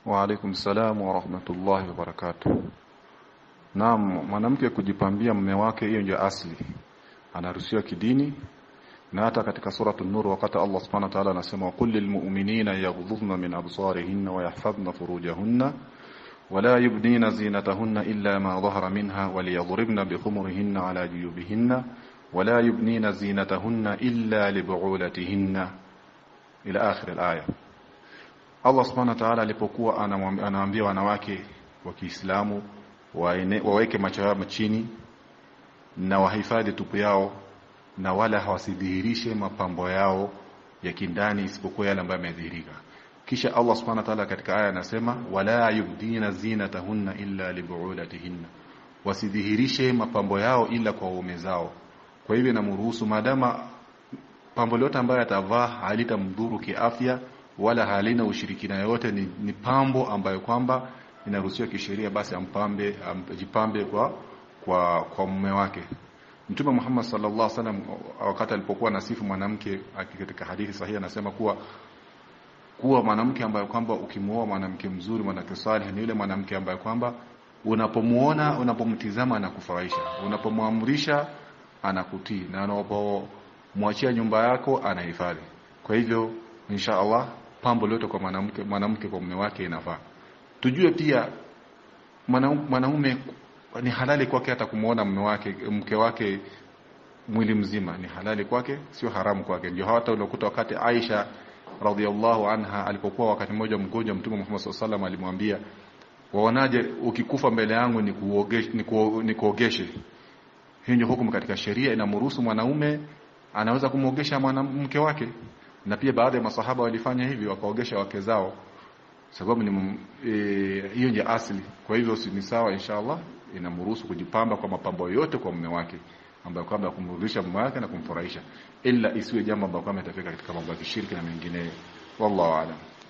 Wa alaikum salam wa rahmatullahi wa barakatuh. Naam, mwanamke kujipambia mume wake, hiyo ndio asli. Anaruhusiwa kidini, na hata katika sura an-Nur wakati Allah subhanahu wa ta'ala anasema qul lil mu'minina yaghdhudna min absarihinna wa yahfazna furujahunna wa la yubdina zinatahunna illa ma dhahara minha wa liyadhribna bi khumurihinna ala juyubihinna wa la yubnina zinatahunna illa li bu'ulatihinna ila akhir al-aya. Allah subhanahu wa ta'ala alipokuwa anawaambia wanawake wa Kiislamu waweke macho yao chini na wahifadhi tupu yao na wala hawasidhihirishe mapambo yao ya kindani isipokuwa yale ambayo yamedhihirika. Kisha Allah subhanahu wa ta'ala katika aya anasema wala yubdina zinatahunna illa libu'ulatihinna, wasidhihirishe mapambo yao ila kwa waume zao. Kwa hivyo namruhusu madama pambo lote ambayo atavaa halitamdhuru kiafya wala halina ushirikina yote, ni pambo ambayo kwamba inaruhusiwa kisheria, basi ajipambe kwa mume wake. Mtume Muhammad sallallahu alaihi wasallam wakati alipokuwa nasifu mwanamke katika hadithi sahihi anasema kuwa mwanamke ambaye kwamba ukimuoa mwanamke mzuri, mwanamke salih, ni yule mwanamke ambaye kwamba unapomuona, unapomtizama anakufurahisha, unapomwamrisha anakutii, na unapomwachia nyumba yako anahifadhi. Kwa hivyo insha Allah pambo lote kwa mwanamke kwa mume wake inafaa. Tujue pia mwanaume ni halali kwake hata kumuona mke wake mwili mzima, ni halali kwake, sio haramu kwake. Ndio hata unakuta wakati Aisha radhiallahu anha alipokuwa wakati mmoja mgonjwa, Mtume Muhammad sallallahu alaihi wasallam alimwambia, waonaje ukikufa mbele yangu nikuogeshe? Hiyo ndio hukumu katika sheria, inamruhusu mwanaume anaweza kumuogesha mwanamke wake, na pia baadhi ya masahaba walifanya hivi, wakaogesha wake zao, sababu hiyo ndio asili. Kwa hivyo ni sawa, inshallah inamruhusu kujipamba kwa mapambo yote kwa mume wake ambayo kwamba kumrudisha mume wake na kumfurahisha, ila isiwe jambo ambalo kama itafika katika mambo ya shirki na mengineyo. Wallahu a'lam.